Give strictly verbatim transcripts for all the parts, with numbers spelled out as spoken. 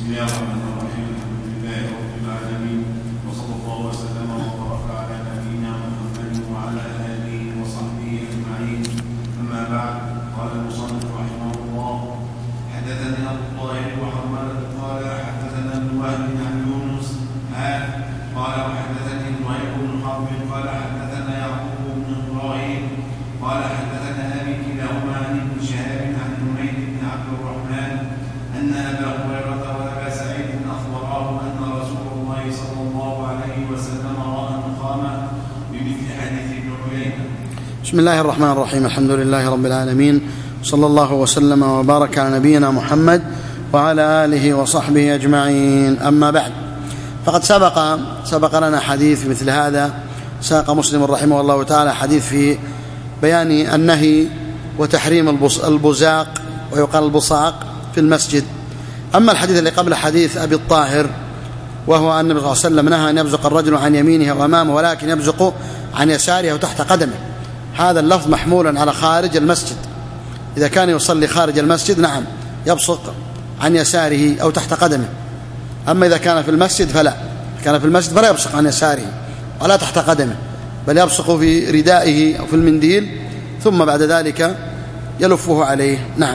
الله الرحمن الرحيم. الحمد لله رب العالمين، وصلى الله وسلم وبارك على نبينا محمد وعلى آله وصحبه أجمعين. أما بعد، قال المصنف رحمه الله: حدثني أبو الطاهر وحرملة قال حدثنا ابن وهب عن يونس قال وحدثني زهير بن حرب قال حدثنا يعقوب بن إبراهيم قال حدثنا أبي كلاهما عن ابن شهاب عن حميد بن عبد الرحمن أن أبا هريرة وأبا سعيد أخبراه أن رسول الله صلى الله عليه وسلم رأى نخامة بمثل حديث ابن عيينة. بسم الله الرحمن الرحيم. الحمد لله رب العالمين، صلى الله وسلم وبارك على نبينا محمد وعلى آله وصحبه أجمعين. أما بعد، فقد سبق سبق لنا حديث مثل هذا، ساق مسلم رحمه الله تعالى حديث في بيان النهي وتحريم البزاق ويقال البصاق في المسجد. أما الحديث اللي قبل حديث أبي الطاهر، وهو أن النبي صلى الله عليه وسلم نهى أن يبزق الرجل عن يمينه وأمامه ولكن يبزق عن يساره وتحت قدمه، هذا اللفظ محمول على خارج المسجد. إذا كان يصلي خارج المسجد نعم يبصق عن يساره أو تحت قدمه، أما إذا كان في المسجد فلا، كان في المسجد فلا يبصق عن يساره ولا تحت قدمه، بل يبصق في ردائه أو في المنديل ثم بعد ذلك يلفه عليه. نعم.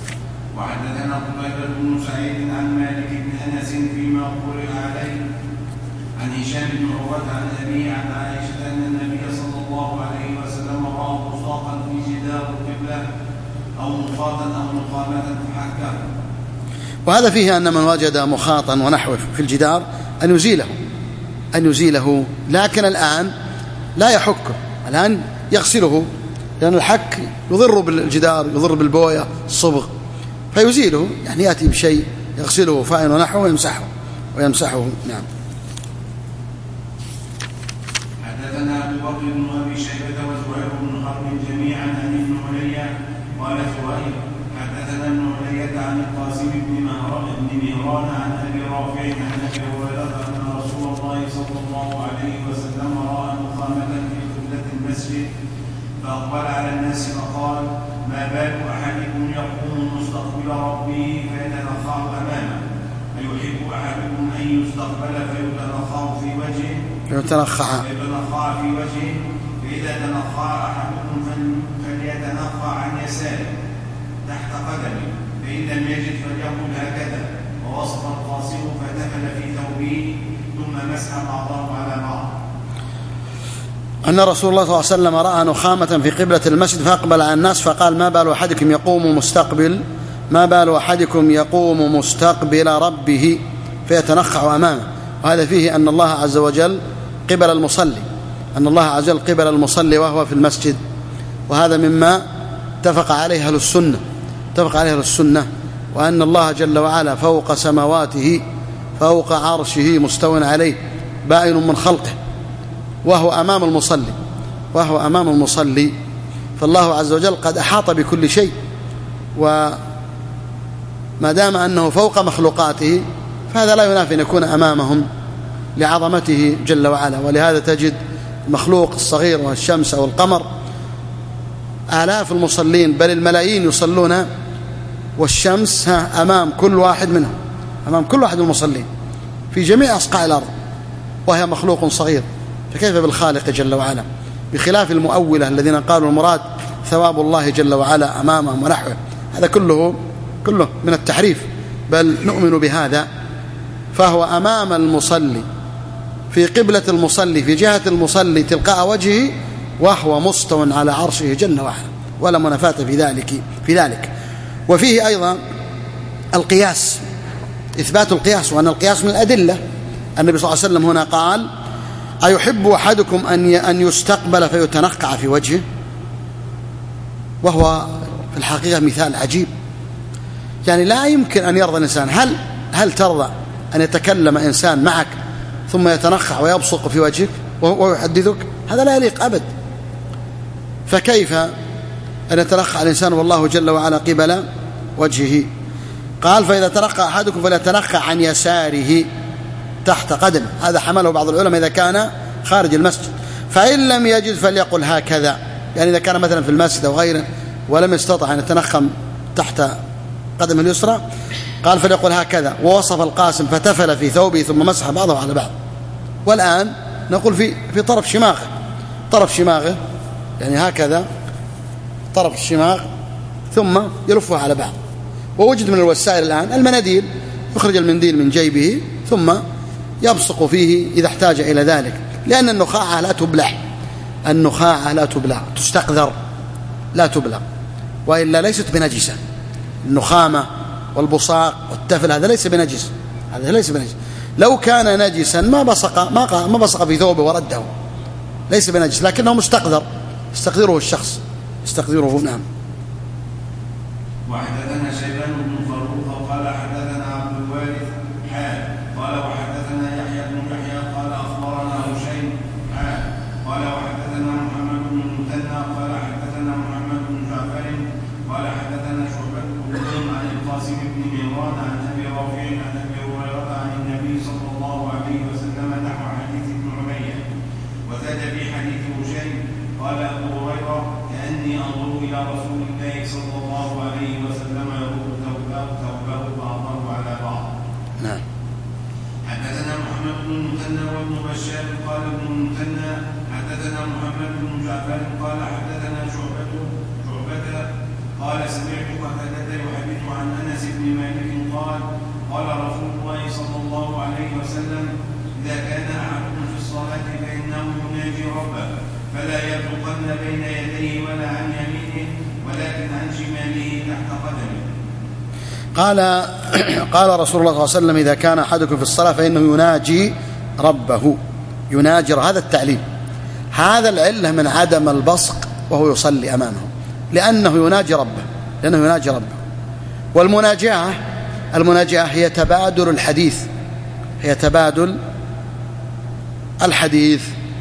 وحدثنا قتيبة بن سعيد عن مالك بن أنس فيما قرئ عليه عن هشام بن عروة عن أبيه عن عائشة أن النبي صلى الله عليه وسلم رأى بصاقا في جدار القبلة أو مخاطا أو نخامة فحكه. وهذا فيه أن من وجد مخاطا ونحوه في الجدار أن يزيله أن يزيله لكن الآن لا يحكه، الآن يغسله، لأن الحك يضر بالجدار، يضر بالبوية الصبغ، فيزيله، يعني يأتي بشيء يغسله فائن ونحوه ويمسحه ويمسحه. نعم. حدثنا أبو بكر بن أبي شيبة وزهير بن حرب جميعا عن ابن عليا قال زهير حدثنا ابن عليا عن القاسم بن مهران عن أبي رافع عن أبي هريرة أن رسول الله صلى الله عليه وسلم رأى نخامة في قبلة المسجد فأقبل على الناس فقال: ما بال أحدكم يقوم مستقبل ربه فيتنخى أمامه، أيحب أحدكم أن يستقبل فيتنخى في وجهه يتنخى في وجهه فإذا تنخى أحدكم فليتنخى عن يساره تحت قدمه، فإن لم يجد فليقل هكذا. ووصف القاصر فتفل في ثوبه ثم مسح بعضه على بعض. أن رسول الله صلى الله عليه وسلم رأى نخامة في قبلة المسجد فأقبل على الناس فقال: ما بال أحدكم يقوم مستقبل ما بال أحدكم يقوم مستقبل ربه فيتنخع أمامه. وهذا فيه أن الله عز وجل قبل المصلي، أن الله عز وجل قبل المصلي وهو في المسجد، وهذا مما اتفق عليه أهل السنة اتفق عليه أهل السنة وأن الله جل وعلا فوق سماواته فوق عرشه مستو عليه بائن من خلقه، وهو أمام المصلي وهو أمام المصلي فالله عز وجل قد أحاط بكل شيء، وما دام أنه فوق مخلوقاته فهذا لا ينافي أن يكون أمامهم لعظمته جل وعلا. ولهذا تجد المخلوق الصغير والشمس أو القمر آلاف المصلين بل الملايين يصلون والشمس أمام كل واحد منهم، أمام كل واحد من المصلين في جميع أصقاع الأرض، وهي مخلوق صغير، فكيف بالخالق جل وعلا؟ بخلاف المؤولة الذين قالوا المراد ثواب الله جل وعلا أمامهم ونحوه، هذا كله كله من التحريف، بل نؤمن بهذا. فهو أمام المصلي في قبلة المصلي في جهة المصلي تلقاء وجهه، وهو مستو على عرشه جل وعلا، ولا منافاة في ذلك في ذلك وفيه أيضا القياس، إثبات القياس، وأن القياس من الأدلة. النبي صلى الله عليه وسلم هنا قال: أيحب أحدكم أن أن يستقبل فيتنقع في وجهه، وهو في الحقيقة مثال عجيب، يعني لا يمكن أن يرضى الإنسان. هل هل ترضى أن يتكلم إنسان معك ثم يتنخع ويبصق في وجهك ويحدثك؟ هذا لا يليق أبد. فكيف أن يتنخع الإنسان والله جل وعلا قبل وجهه؟ قال: فإذا تنخع أحدكم فليتنخع عن يساره تحت قدمه. هذا حمله بعض العلماء إذا كان خارج المسجد. فإن لم يجد فليقل هكذا، يعني إذا كان مثلا في المسجد أو غيره ولم يستطع أن يتنخم تحت قدم اليسرى قال فليقل هكذا، ووصف القاسم فتفل في ثوبه ثم مسح بعضه على بعض. والآن نقول في في طرف شماغه، طرف شماغه يعني هكذا طرف الشماغ ثم يلفه على بعض. ووجد من الوسائل الآن المناديل، يخرج المنديل من جيبه ثم يبصق فيه إذا احتاج إلى ذلك، لأن النخاعة لا تبلع، النخاعة لا تبلع، تستقذر لا تبلع، وإلا ليست بنجسة. النخامة والبصاق والتفل هذا ليس بنجس، هذا ليس بنجس. لو كان نجسا ما بصق ما ما بصق في ثوبه ورده، ليس بنجس، لكنه مستقذر، يستقذره الشخص، يستقذره. نعم. وحدثنا شيبان بن فروخ قال حدثنا عبد الوارث حال قال وحدثنا يحيى بن يحيى قال اخبرنا هشيم حال قال وحدثنا محمد بن المثنى قال حدثنا محمد بن جعفر قال حدثنا شعبة بن عن القاسم بن مهران عن ابي رافع عن ابي هريرة عن النبي صلى الله عليه وسلم نحو حديث ابن عمية، وزاد في حديث هشيم قال ابو هريرة كأني انظر الى رسول الله صلى الله عليه وسلم يرد ثوبه ثوبه بعضه على بعض. نعم. حدثنا محمد بن المثنى وابن بشار قال ابن المثنى حدثنا محمد بن جعفر قال حدثنا شعبة شعبة قال سمعت قتادة يحدث عن انس بن مالك قال قال رسول الله صلى الله عليه وسلم اذا كان احدكم في الصلاة فانه يناجي ربه فلا يبرقن بين يديه ولا عن يمينه ولكن عن شماله تحت قدمه. قال قال رسول الله صلى الله عليه وسلم إذا كان أحدكم في الصلاة فإنه يناجي ربه، يناجر، هذا التعليم، هذا العلة من عدم البصق وهو يصلي أمامه، لأنه يناجي ربه، لأنه يناجي ربه. والمناجاة المناجاة هي تبادل الحديث، هي تبادل الحديث،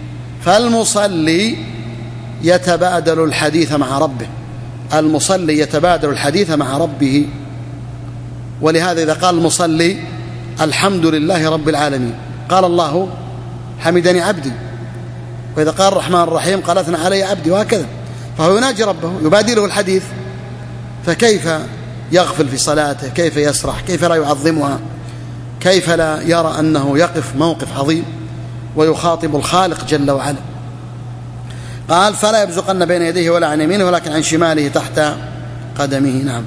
فالمصلي يتبادل الحديث مع ربه، المصلي يتبادل الحديث مع ربه. ولهذا إذا قال المصلي الحمد لله رب العالمين قال الله حمدني عبدي، وإذا قال الرحمن الرحيم قال أثنى علي عبدي، وهكذا. فهو يناجي ربه، يبادله الحديث، فكيف يغفل في صلاته؟ كيف يسرح؟ كيف لا يعظمها؟ كيف لا يرى أنه يقف موقف عظيم ويخاطب الخالق جل وعلا؟ قال فلا يبزقن بين يديه ولا عن يمينه ولكن عن شماله تحت قدمه. نعم.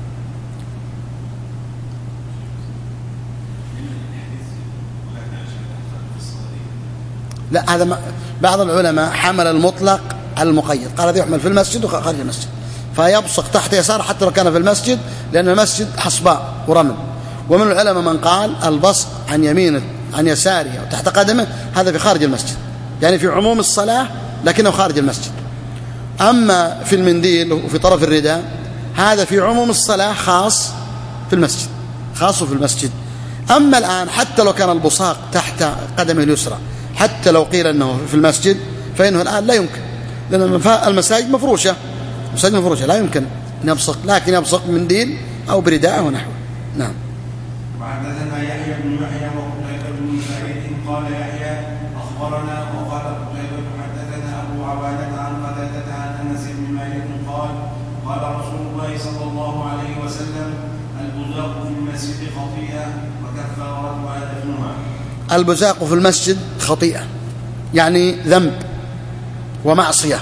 لا، هذا بعض العلماء حمل المطلق على المقيد، قال هذا يحمل في المسجد وخارج المسجد، فيبصق تحت يسار حتى لو كان في المسجد، لأن المسجد حصباء ورمل. ومن العلماء من قال البصق عن يمينه عن يساره أو تحت قدمه هذا في خارج المسجد، يعني في عموم الصلاة لكنه خارج المسجد. أما في المنديل وفي طرف الرداء هذا في عموم الصلاة خاص في المسجد، خاص في المسجد. أما الآن حتى لو كان البصاق تحت قدمه اليسرى، حتى لو قيل أنه في المسجد، فإنه الآن لا يمكن، لأن المساجد مفروشة، المساجد مفروشة لا يمكن أن يبصق، لكن يبصق منديل أو برداء ونحوه. نعم. وحدثنا يحيى بن يحيى وقتيبة بن سعيد قال يحيى أخبرنا وقال قتيبة حدثنا أبو عبادة عن قتادة عن أنس بن مالك قال قال رسول الله صلى الله عليه وسلم البزاق في المسجد خطيئة وكفارتها دفنها. البزاق في المسجد خطيئة يعني ذنب ومعصية،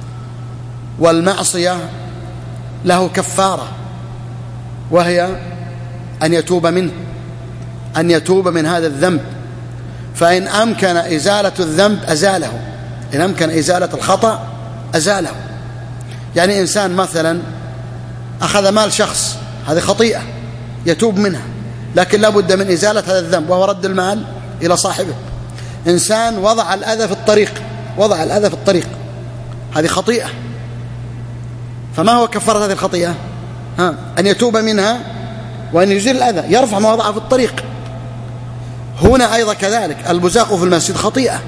والمعصية له كفارة وهي أن يتوب منه، أن يتوب من هذا الذنب، فإن أمكن إزالة الذنب أزاله، إن أمكن إزالة الخطأ أزاله. يعني إنسان مثلا أخذ مال شخص، هذه خطيئة يتوب منها، لكن لا بد من إزالة هذا الذنب وهو رد المال إلى صاحبه. إنسان وضع الأذى في الطريق، وضع الأذى في الطريق، هذه خطيئة، فما هو كفارة هذه الخطيئة؟ ها، أن يتوب منها وأن يزيل الأذى، يرفع ما وضعه في الطريق. هنا أيضا كذلك البزاق في المسجد خطيئة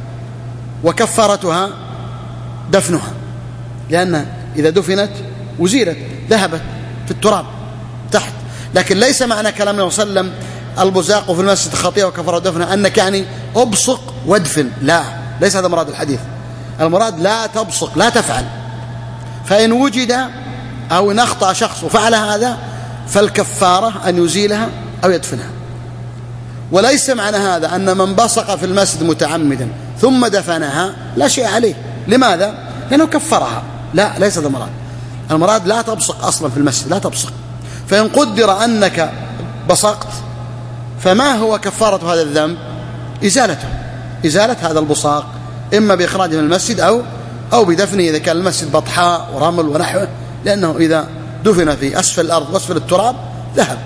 وكفارتها دفنها، لأن إذا دفنت وزيلت ذهبت في التراب تحت. لكن ليس معنى كلام النبي صلى الله عليه وسلم البزاق في المسجد خطيئة وكفارة دفنها أنك يعني أبصق وادفن، لا، ليس هذا مراد الحديث. المراد لا تبصق، لا تفعل. فإن وجد أو إن أخطأ شخص وفعل هذا فالكفارة أن يزيلها أو يدفنها. وليس معنى هذا أن من بصق في المسجد متعمدا ثم دفنها لا شيء عليه. لماذا؟ لأنه كفرها. لا، ليس هذا المراد. المراد لا تبصق أصلا في المسجد، لا تبصق. فإن قدر أنك بصقت فما هو كفارة هذا الذنب؟ إزالته، إزالة هذا البصاق، إما بإخراجه من المسجد أو أو بدفنه إذا كان المسجد بطحاء ورمل ونحوه، لأنه إذا دفن في أسفل الأرض وأسفل التراب ذهب.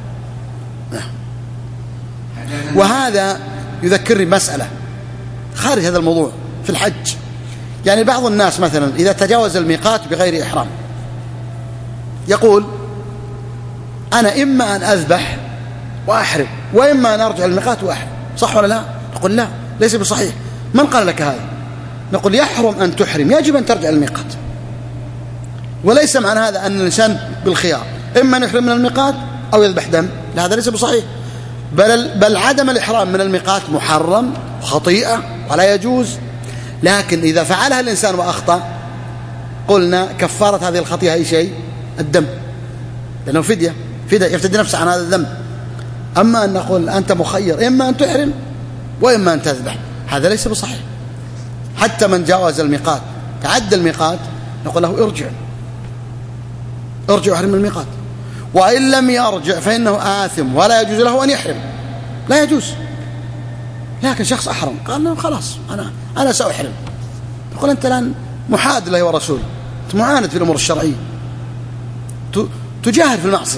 وهذا يذكرني مسألة خارج هذا الموضوع في الحج. يعني بعض الناس مثلا إذا تجاوز الميقات بغير إحرام يقول أنا إما أن أذبح وأحرم وإما أن أرجع الميقات وأحرم. صح ولا لا؟ نقول لا، ليس بصحيح. من قال لك هذا؟ نقول يحرم أن تحرم، يجب أن ترجع الميقات. وليس معنى هذا أن الإنسان بالخيار إما أن يحرم من الميقات أو يذبح دم. لا، هذا ليس بصحيح. بل, بل عدم الإحرام من الميقات محرم وخطيئة ولا يجوز. لكن إذا فعلها الإنسان وأخطأ قلنا كفارة هذه الخطيئة أي شيء؟ الدم، لأنه فدية، فدية يفتدي نفسه عن هذا الذنب. أما أن نقول أنت مخير إما أن تحرم وإما أن تذبح، هذا ليس بصحيح. حتى من جاوز الميقات تعدى الميقات نقول له ارجع ارجع وحرم من الميقات. وإن لم يرجع فإنه آثم ولا يجوز له أن يحرم، لا يجوز. لكن شخص أحرم قال له خلاص أنا أنا سأحرم، نقول أنت الآن محاد الله ورسوله، أنت معاند في الأمور الشرعية، تجاهر في المعصية.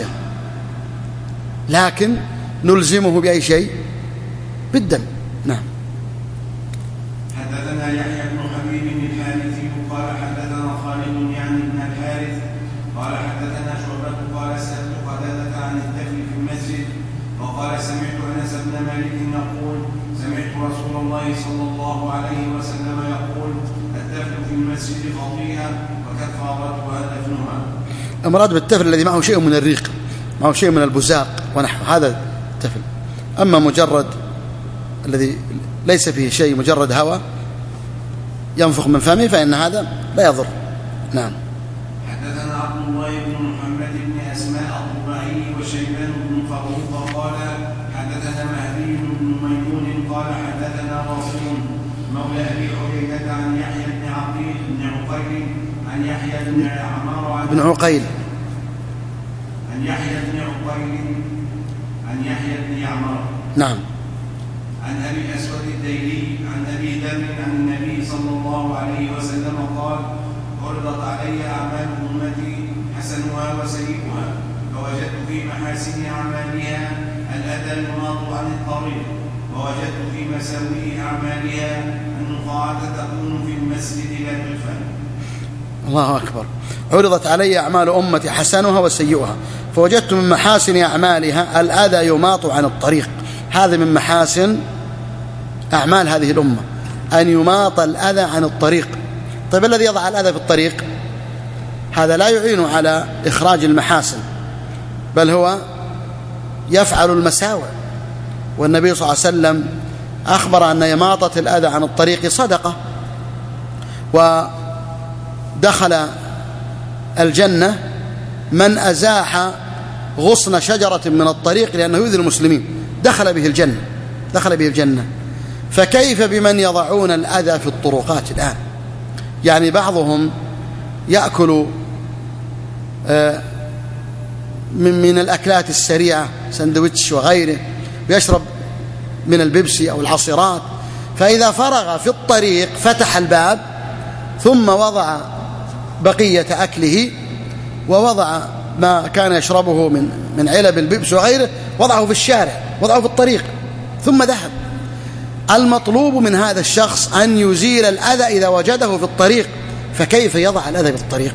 لكن نلزمه بأي شيء؟ بالدم. نعم. حدثنا يحيى بن حبيب الحارثي قال حدثنا خالد يعني بن الحارث قال حدثنا شعبة قال سألت قتادة عن الدفن في المسجد وقال سمعت أنس بن مالك يقول سمعت رسول الله صلى الله عليه وسلم يقول الدفن في المسجد خطيئة وكفارتها دفنها. المراد بالتفل الذي معه شيء من الريق، معه شيء من البزاق ونحو هذا التفل. أما مجرد الذي ليس فيه شيء، مجرد هواء ينفخ من فمه، فإن هذا لا يضر. نعم. حدثنا عبد الله بن محمد بن أسماء الضبعي وشيبان بن فروخ قال حدثنا مهدي بن ميمون قال حدثنا رسول مولى أبي حريرة عن يحيى بن عقيل بن عقيل عن يحيى بن عمار بن عقيل عن يحيى بن عقيل عن يحيى بن عمار نعم عن أبي الأسود الديلي عن أبي ذر عن النبي صلى الله عليه وسلم قال عرضت علي أعمال أمتي حسنها وسيئها فوجدت في محاسن أعمالها الأذى الماض عن الطريق ووجدت في مساوئ أعمالها النقاعة تكون في المسجد لا تدفن. الله أكبر. عرضت علي أعمال أمتي حسنها وسيئها فوجدت من محاسن أعمالها الأذى يماط عن الطريق. هذا من محاسن أعمال هذه الأمة أن يماط الأذى عن الطريق. طيب الذي يضع الأذى في الطريق هذا لا يعين على إخراج المحاسن، بل هو يفعل المساوئ. والنبي صلى الله عليه وسلم أخبر أن إماطة الأذى عن الطريق صدقة. ودخل الجنة من أزاح غصن شجرة من الطريق لأنه يؤذي المسلمين، دخل به الجنة دخل به الجنة. فكيف بمن يضعون الأذى في الطرقات الآن؟ يعني بعضهم يأكل من من الأكلات السريعة سندويتش وغيره، ويشرب من البيبسي أو العصيرات، فإذا فرغ في الطريق فتح الباب ثم وضع بقية أكله ووضع ما كان يشربه من من علب البيبسي وغيره، وضعه في الشارع، وضعه في الطريق ثم ذهب. المطلوب من هذا الشخص أن يزيل الأذى إذا وجده في الطريق، فكيف يضع الأذى في الطريق؟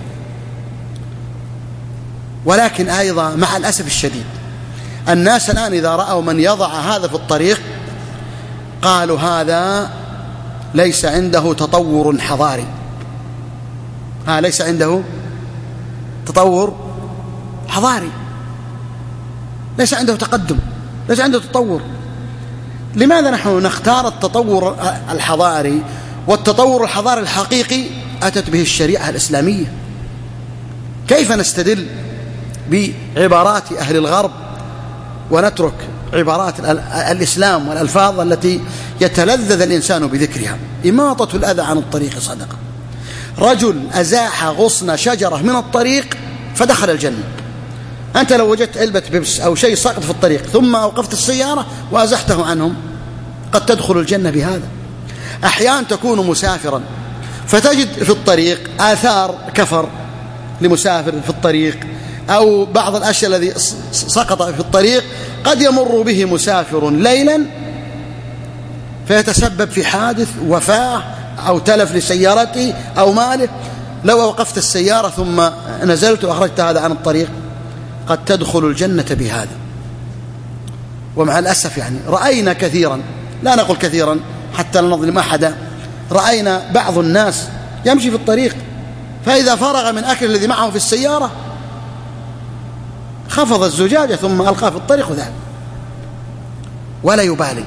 ولكن أيضا مع الأسف الشديد الناس الآن إذا رأوا من يضع هذا في الطريق قالوا هذا ليس عنده تطور حضاري، ها ليس عنده تطور حضاري، ليس عنده تقدم، ليس عنده تطور. لماذا نحن نختار التطور الحضاري؟ والتطور الحضاري الحقيقي أتت به الشريعة الإسلامية. كيف نستدل بعبارات أهل الغرب ونترك عبارات الإسلام والألفاظ التي يتلذذ الإنسان بذكرها. إماطة الأذى عن الطريق صدقة. رجل أزاح غصن شجرة من الطريق فدخل الجنة. أنت لو وجدت علبة بيبس أو شيء ساقط في الطريق ثم أوقفت السيارة وأزحته عنهم قد تدخل الجنة بهذا. أحيانا تكون مسافرا فتجد في الطريق آثار كفر لمسافر في الطريق أو بعض الأشياء الذي سقط في الطريق قد يمر به مسافر ليلا فيتسبب في حادث وفاة أو تلف لسيارته أو ماله. لو أوقفت السيارة ثم نزلت وأخرجت هذا عن الطريق قد تدخل الجنة بهذا. ومع الأسف يعني رأينا كثيرا، لا نقول كثيرا حتى لا نظلم أحدا، رأينا بعض الناس يمشي في الطريق فإذا فرغ من أكل الذي معه في السيارة خفض الزجاجة ثم ألقاه في الطريق وذهب ولا يبالي.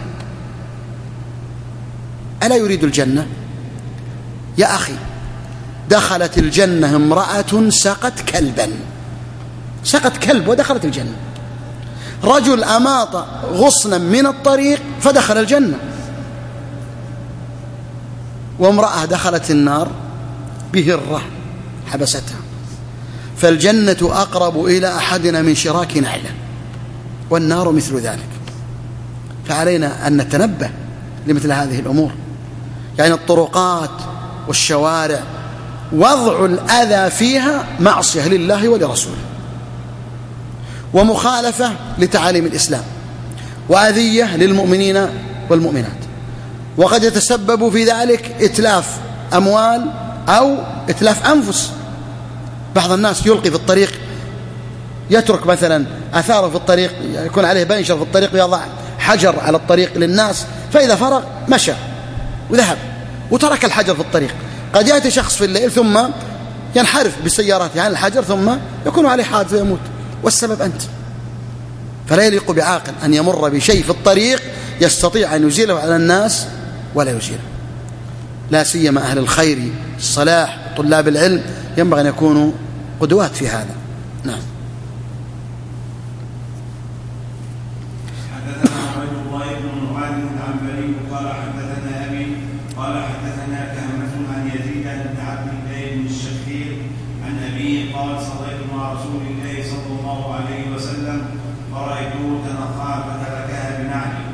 ألا يريد الجنة؟ يا أخي دخلت الجنة امرأة سقت كلبا، سقت كلب ودخلت الجنة. رجل أماط غصنا من الطريق فدخل الجنة. وامرأة دخلت النار بهرة حبستها. فالجنة أقرب إلى أحدنا من شراك نعلة والنار مثل ذلك. فعلينا أن نتنبه لمثل هذه الأمور. يعني الطرقات والشوارع وضع الأذى فيها معصية لله ولرسوله ومخالفة لتعاليم الإسلام وأذية للمؤمنين والمؤمنات، وقد يتسبب في ذلك إتلاف أموال أو إتلاف أنفس. بعض الناس يلقي في الطريق، يترك مثلا أثاره في الطريق، يكون عليه بنشر في الطريق ويضع حجر على الطريق للناس، فإذا فرغ مشى وذهب وترك الحجر في الطريق. قد يأتي شخص في الليل ثم ينحرف بسيارته عن الحجر ثم يكون عليه حادث ويموت والسبب أنت. فلا يليق بعاقل أن يمر بشيء في الطريق يستطيع أن يزيله على الناس ولا يزيله. لا سيما أهل الخير الصلاح طلاب العلم ينبغي أن يكونوا قدوات في هذا. نعم. حدثنا عبد الله بن معاذ العنبري قال حدثنا أبي قال حدثنا كهمة عن يزيد بن عبد الله بن الشخير عن أبيه قال صليت مع رسول الله صلى الله عليه وسلم فرأيته تنقع فتركها بنعله.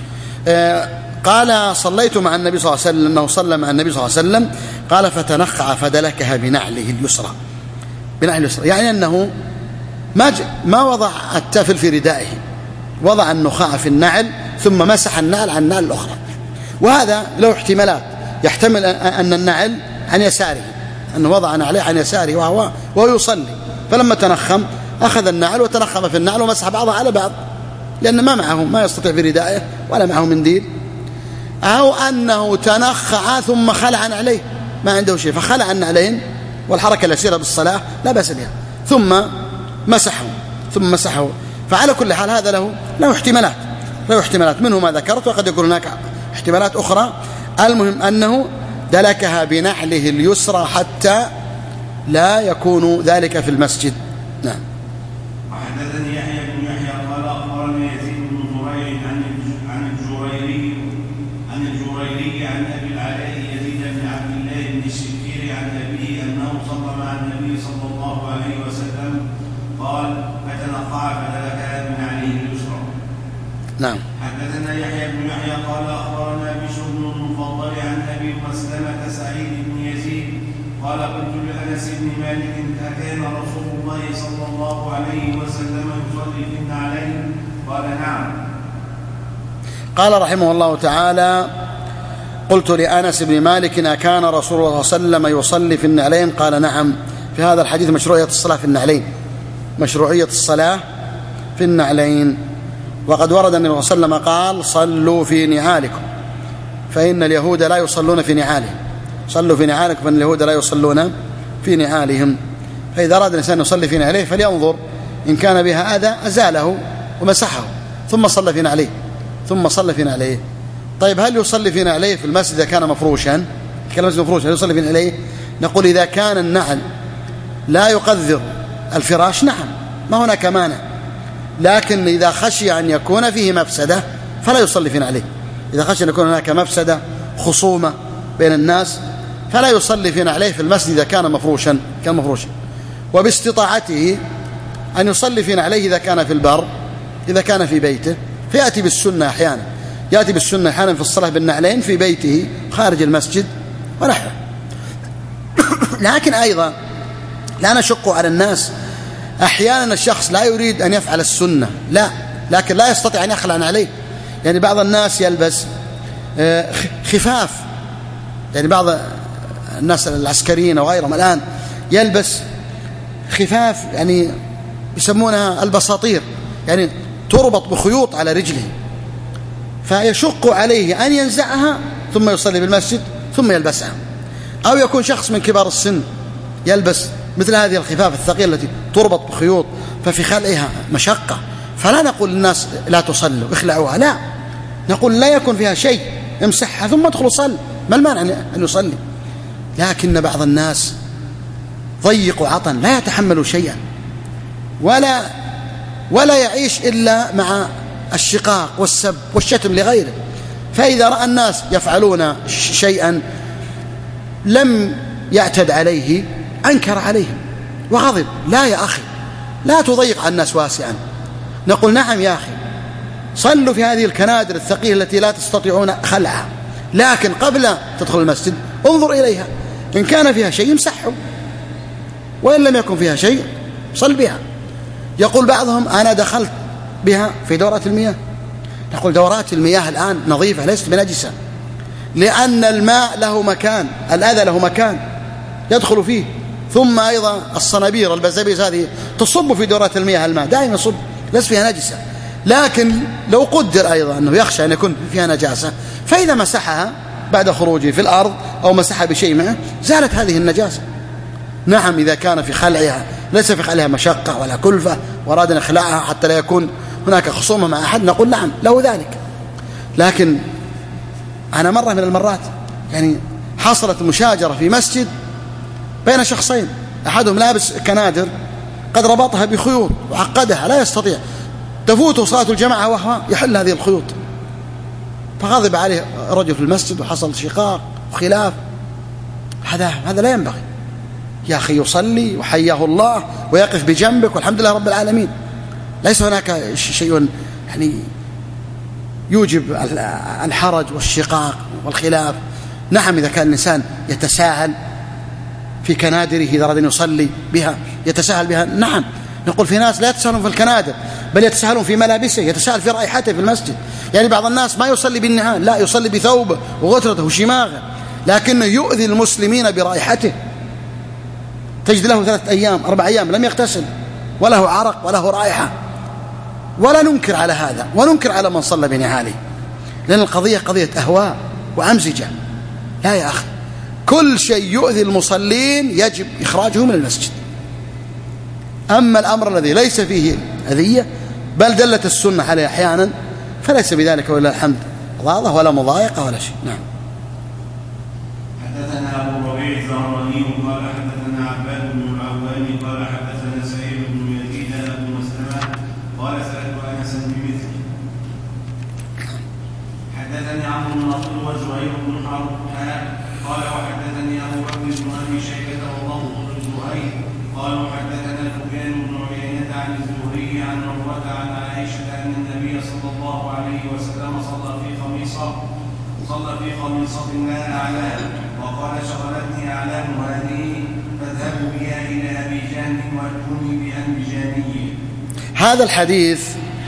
آه قال صليت مع النبي صلى الله عليه وسلم، أنه صلى مع النبي صلى الله عليه وسلم، قال فتنخع فدلكها بنعله اليسرى، بنعله اليسرى، يعني أنه ما, ما وضع التافل في ردائه، وضع النخاع في النعل ثم مسح النعل عن النعل الأخرى. وهذا له احتمالات، يحتمل أن النعل عن يساره، أنه وضع نعله عن يساره وهو, وهو يصلي، فلما تنخم أخذ النعل وتنخم في النعل ومسح بعضها على بعض، لأن ما معه ما يستطيع في ردائه ولا معه منديل. أو أنه تنخع ثم خلع عليه، ما عنده شيء فخلع النعلين والحركة اليسيرة بالصلاة لا بأس بها، ثم مسحه ثم مسحه. فعلى كل حال هذا له له احتمالات له احتمالات منه ما ذكرت، وقد يكون هناك احتمالات أخرى. المهم أنه دلكها بنعله اليسرى حتى لا يكون ذلك في المسجد. نعم. وحدثني يحيى بن يحيى قال أخبرنا يزيد بن زريع عن عن الجريري عن الجريري عن أبي العلاء يزيد بن عبد الله بن الشكير عن أبيه أنه صلى مع النبي صلى الله عليه وسلم قال فتنقع فدلكها بنعله اليسرى. نعم. حدثنا يحيى بن يحيى قال أخبرنا بشر بن المفضل عن أبي مسلمة سعيد بن يزيد قال قلت لأنس بن مالك أكان رسول الله صلى الله عليه وسلم يصلي في النعلين؟ قال نعم. قال رحمه الله تعالى قلت لأنس بن مالك أكان رسول الله صلى الله عليه وسلم يصلي في النعلين؟ قال نعم. في هذا الحديث مشروعية الصلاة في النعلين، مشروعية الصلاة في النعلين. وقد ورد أن النبي صلى الله عليه وسلم قال صلوا في نعالكم فإن اليهود لا يصلون في نعالهم، صلوا في نعالكم فإن اليهود لا يصلون في نعالهم. فإذا أراد الإنسان يصلي في نعليه فلينظر إن كان بها أذى أزاله ومسحه ثم صلى في نعليه ثم صلى في نعليه. طيب هل يصلي في نعليه في المسجد إذا كان مفروشا؟ كان المسجد مفروشا هل يصلي في نعليه؟ نقول إذا كان النعل لا يقذر الفراش نعم، ما هناك مانع، لكن إذا خشي أن يكون فيه مفسدة فلا يصلي في نعليه. إذا خشي أن يكون هناك مفسدة خصومة بين الناس فلا يصلي في نعليه في المسجد إذا كان مفروشا كان مفروشا وباستطاعته أن يصلي في نعليه إذا كان في البر، إذا كان في بيته فيأتي بالسنة أحيانا، يأتي بالسنة أحيانا في الصلاة بالنعلين في بيته خارج المسجد ونحوه. لكن أيضا لا نشق على الناس، أحيانا الشخص لا يريد أن يفعل السنة لا لكن لا يستطيع أن يخلع عليه. يعني بعض الناس يلبس خفاف، يعني بعض الناس العسكريين وغيرهم الآن يلبس خفاف يعني يسمونها البساطير، يعني تربط بخيوط على رجله، فيشق عليه أن ينزعها ثم يصلي بالمسجد ثم يلبسها. أو يكون شخص من كبار السن يلبس مثل هذه الخفاف الثقيلة التي تربط بخيوط ففي خلعها مشقة، فلا نقول للناس لا تصلوا اخلعوها، لا، نقول لا يكون فيها شيء امسحها ثم ادخلوا صل، ما المانع أن يصلي. لكن بعض الناس ضيقوا عطن لا يتحملوا شيئا ولا ولا يعيش إلا مع الشقاق والسب والشتم لغيره، فإذا رأى الناس يفعلون شيئا لم يعتد عليه أنكر عليهم وغضب. لا يا أخي، لا تضيق على الناس واسعا. نقول نعم يا أخي صلوا في هذه الكنادر الثقيلة التي لا تستطيعون خلعها، لكن قبل تدخل المسجد انظر إليها، إن كان فيها شيء امسحه، وإن لم يكن فيها شيء صل بها. يقول بعضهم أنا دخلت بها في دورات المياه، نقول دورات المياه الآن نظيفة ليست بنجسة، لأن الماء له مكان، الأذى له مكان يدخل فيه، ثم أيضا الصنابير البزابيز هذه تصب في دورات المياه الماء دائما يصب ليس فيها نجسة. لكن لو قدر أيضا أنه يخشى أن يكون فيها نجاسة فإذا مسحها بعد خروجه في الأرض أو مسحها بشيء معه زالت هذه النجاسة. نعم إذا كان في خلعها ليس في خلعها مشقة ولا كلفة وأراد أن يخلعها حتى لا يكون هناك خصومة مع أحد نقول نعم له ذلك. لكن أنا مرة من المرات يعني حصلت مشاجرة في مسجد بين شخصين، أحدهم لابس كنادر قد ربطها بخيوط وعقدها لا يستطيع، تفوت صلاة الجماعة وهو يحل هذه الخيوط، فغضب عليه رجل في المسجد وحصل شقاق وخلاف. هذا هذا لا ينبغي يا أخي، يصلي وحياه الله ويقف بجنبك والحمد لله رب العالمين، ليس هناك شيء يعني يوجب الحرج والشقاق والخلاف. نعم إذا كان الإنسان يتساهل في كنادره إذا أراد أن يصلي بها يتساهل بها، نعم نقول في ناس لا يتساهلون في الكنادر بل يتساهلون في ملابسه، يتساهل في رائحته في المسجد. يعني بعض الناس ما يصلي بالنعال، لا يصلي بثوبه وغترته وشماغه، لكنه يؤذي المسلمين برائحته، تجد له ثلاثة أيام أربع أيام لم يغتسل وله عرق وله رائحة، ولا ننكر على هذا وننكر على من صلى بنعاله، لأن القضية قضية أهواء وأمزجة. لا يا أخي، كل شيء يؤذي المصلين يجب إخراجه من المسجد. أما الأمر الذي ليس فيه أذية بل دلت السنة عليه أحيانا فليس بذلك ولا الحمد ضاضة ولا مضايقة ولا شيء. نعم. حدثنا أبو ربيع الزهراني قال حدثنا عباد بن العوام قال حدثنا سعيد بن يزيد أبو مسلمة قال سألت أنسا بمثله. حدثني عمرو بن نصر وزهير بن حرب قال وحدثني أبو بكر بن أبي شيبة والله بن زهير قالوا حدثنا سفيان بن عيينة عن الزهري عن عروة عن عائشة أن النبي صلى الله عليه وسلم صلى في خميصة صلى في خميصة لا أعلام وقال شغلتني أعلام هذه فاذهبوا بها إلى أبي جهل وأتوني بأنبجاني. هذا الحديث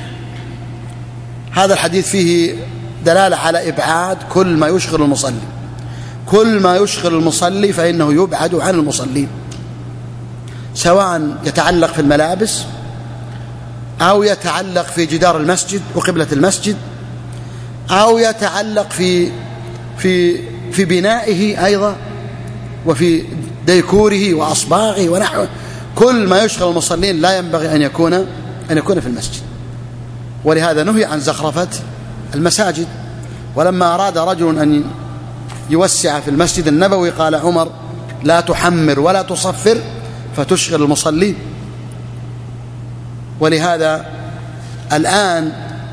هذا الحديث فيه دلالة على إبعاد كل ما يشغل المصلي، كل ما يشغل المصلي فإنه يبعد عن المصلين، سواء يتعلق في الملابس أو يتعلق في جدار المسجد وقبلة المسجد أو يتعلق في في في بنائه أيضا وفي ديكوره وأصباغه ونحوه. كل ما يشغل المصلين لا ينبغي أن يكون أن يكون في المسجد، ولهذا نهي عن زخرفة المساجد. ولما أراد رجل أن يوسع في المسجد النبوي قال عمر لا تحمر ولا تصفر فتشغل المصلين. ولهذا الآن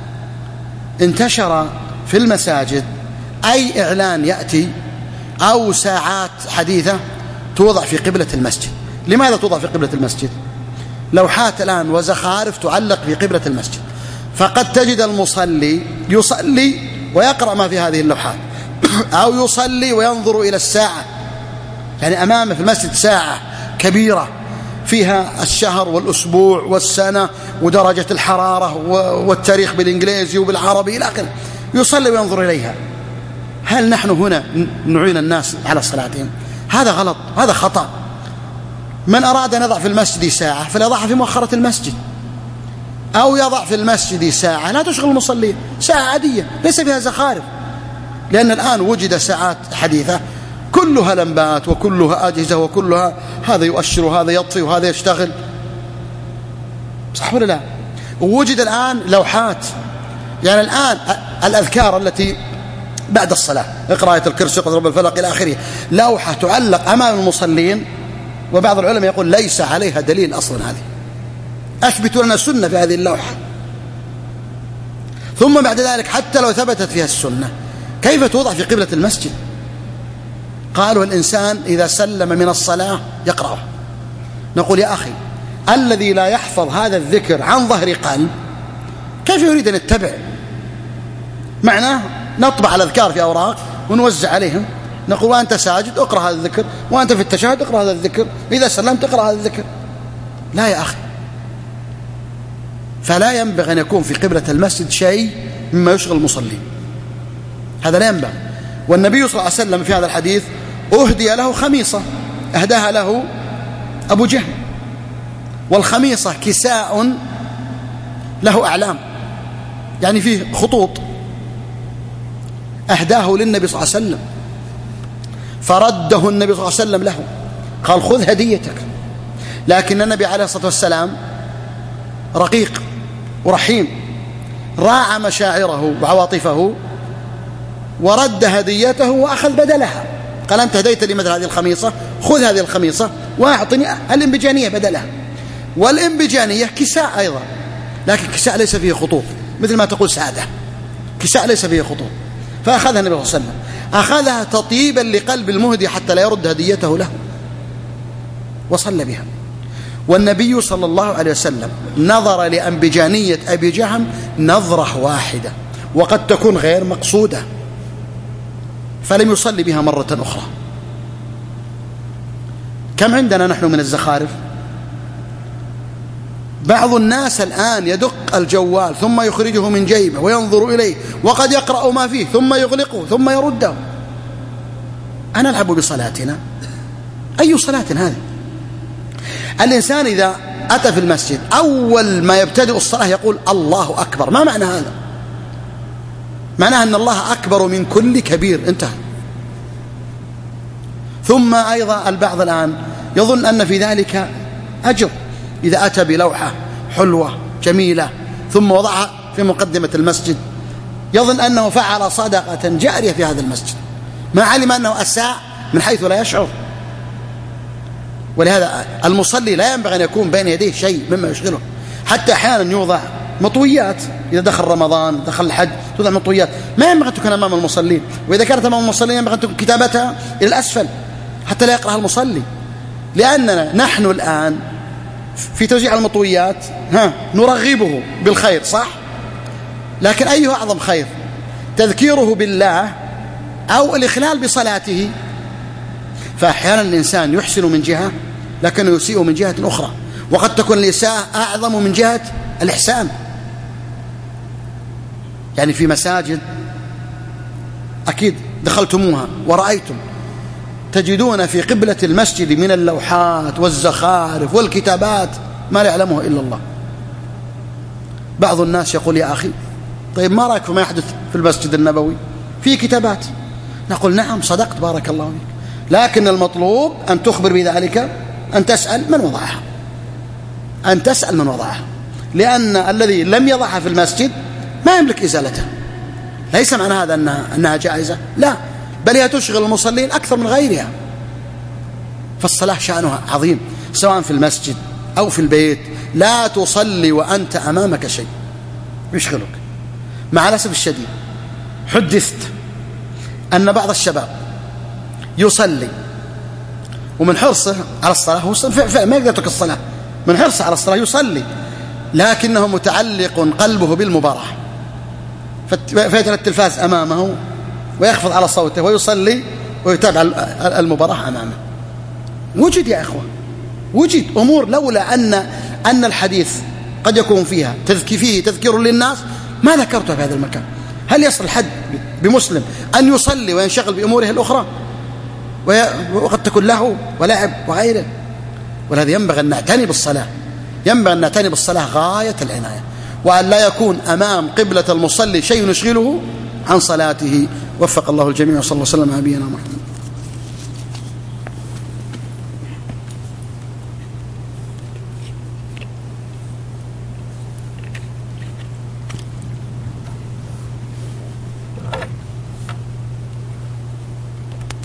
انتشر في المساجد أي إعلان يأتي أو ساعات حديثة توضع في قبلة المسجد. لماذا توضع في قبلة المسجد؟ لوحات الآن وزخارف تعلق في قبلة المسجد، فقد تجد المصلي يصلي ويقرأ ما في هذه اللوحات، أو يصلي وينظر إلى الساعة، يعني أمامه في المسجد ساعة كبيرة فيها الشهر والأسبوع والسنة ودرجة الحرارة والتاريخ بالإنجليزي وبالعربي إلى آخره، يصلي وينظر إليها. هل نحن هنا نعين الناس على صلاتهم؟ هذا غلط، هذا خطأ. من أراد أن يضع في المسجد ساعة فليضعها في مؤخرة المسجد، أو يضع في المسجد ساعة لا تشغل المصلين، ساعة عادية ليس فيها زخارف، لأن الآن وجد ساعات حديثة كلها لمبات وكلها أجهزة وكلها هذا يؤشر وهذا يطفي وهذا يشتغل، صح ولا لا؟ ووجد الآن لوحات، يعني الآن الأذكار التي بعد الصلاة، اقرأ آية الكرسي، اقرأ رب الفلق إلى آخره، لوحة تعلق أمام المصلين، وبعض العلماء يقول ليس عليها دليل أصلا، هذه أثبتوا لنا سنة في هذه اللوحة. ثم بعد ذلك حتى لو ثبتت فيها السنة كيف توضع في قبلة المسجد؟ قالوا الإنسان إذا سلم من الصلاة يقرأه. نقول يا أخي الذي لا يحفظ هذا الذكر عن ظهر قلب كيف يريد أن يتبع؟ معناه نطبع الأذكار في أوراق ونوزع عليهم، نقول وأنت ساجد اقرأ هذا الذكر، وأنت في التشهد اقرأ هذا الذكر، إذا سلمت اقرأ هذا الذكر. لا يا أخي، فلا ينبغي أن يكون في قبلة المسجد شيء مما يشغل المصلين، هذا لا ينبغي. والنبي صلى الله عليه وسلم في هذا الحديث أهدي له خميصة أهداها له أبو جهل، والخميصة كساء له أعلام، يعني فيه خطوط، أهداه للنبي صلى الله عليه وسلم، فرده النبي صلى الله عليه وسلم له، قال خذ هديتك. لكن النبي عليه الصلاة والسلام رقيق ورحيم، راعى مشاعره وعواطفه ورد هديته وأخذ بدلها، قال أنت هديت لي مثل هذه الخميصة، خذ هذه الخميصة وأعطني الإنبجانية بدلها. والإنبجانية كساء أيضا، لكن كساء ليس فيه خطوط، مثل ما تقول سادة، كساء ليس فيه خطوط. فأخذها النبي صلى الله عليه وسلم، أخذها تطيبا لقلب المهدي حتى لا يرد هديته له، وصلى بها. والنبي صلى الله عليه وسلم نظر لأنبجانية أبي جهم نظرة واحدة، وقد تكون غير مقصودة، فلم يصلي بها مرة أخرى. كم عندنا نحن من الزخارف؟ بعض الناس الآن يدق الجوال ثم يخرجه من جيبه وينظر إليه، وقد يقرأ ما فيه ثم يغلقه ثم يرده. أنا ألعب بصلاتنا؟ أي صلاة هذه؟ الإنسان إذا أتى في المسجد أول ما يبتدئ الصلاة يقول الله أكبر. ما معنى هذا؟ معناه أن الله أكبر من كل كبير، انتهى. ثم أيضا البعض الآن يظن أن في ذلك أجر، إذا أتى بلوحة حلوة جميلة ثم وضعها في مقدمة المسجد يظن أنه فعل صدقة جارية في هذا المسجد، ما علم أنه أساء من حيث لا يشعر. ولهذا المصلي لا ينبغي أن يكون بين يديه شيء مما يشغله، حتى أحيانا يوضع مطويات، إذا دخل رمضان دخل الحج توضع مطويات، ما ينبغي أن تكون أمام المصلين، وإذا كانت أمام المصلين ينبغي أن تكون كتابتها إلى الأسفل حتى لا يقرأها المصلي. لأننا نحن الآن في توزيع المطويات ها نرغبه بالخير، صح؟ لكن أيه أعظم خير، تذكيره بالله أو الإخلال بصلاته؟ فأحيانا الإنسان يحسن من جهة لكنه يسيء من جهة أخرى، وقد تكون الإساءة أعظم من جهة الإحسان. يعني في مساجد أكيد دخلتموها ورأيتم، تجدون في قبلة المسجد من اللوحات والزخارف والكتابات ما لا يعلمه إلا الله. بعض الناس يقول يا أخي طيب ما رأيك فيما يحدث في المسجد النبوي في كتابات؟ نقول نعم صدقت بارك الله فيك، لكن المطلوب أن تخبر بذلك، أن تسأل من وضعها، أن تسأل من وضعها، لأن الذي لم يضعها في المسجد ما يملك إزالتها. ليس معنى هذا أنها, أنها جائزة، لا، بل هي تشغل المصلين أكثر من غيرها. فالصلاة شأنها عظيم، سواء في المسجد أو في البيت لا تصلي وأنت أمامك شيء يشغلك. مع الأسف الشديد حدثت أن بعض الشباب يصلي ومن حرصه على الصلاة هو ما يقدر يترك الصلاة، من حرصه على الصلاة يصلي، لكنه متعلق قلبه بالمباراة، فيجعل التلفاز أمامه ويخفض على صوته ويصلي ويتابع المباراة أمامه. وجد يا إخوة، وجد أمور لولا أن أن الحديث قد يكون فيها تذكي فيه تذكير للناس ما ذكرته في هذا المكان. هل يصل الحد بمسلم أن يصلي وينشغل بأموره الأخرى وقد تكون له ولعب وغيره؟ ولهذا ينبغي أن نعتني بالصلاة، ينبغي أن نعتني بالصلاة غاية العناية، وأن لا يكون أمام قبلة المصلي شيء يشغله عن صلاته. وفق الله الجميع، وصلى الله وسلم على نبينا محمد.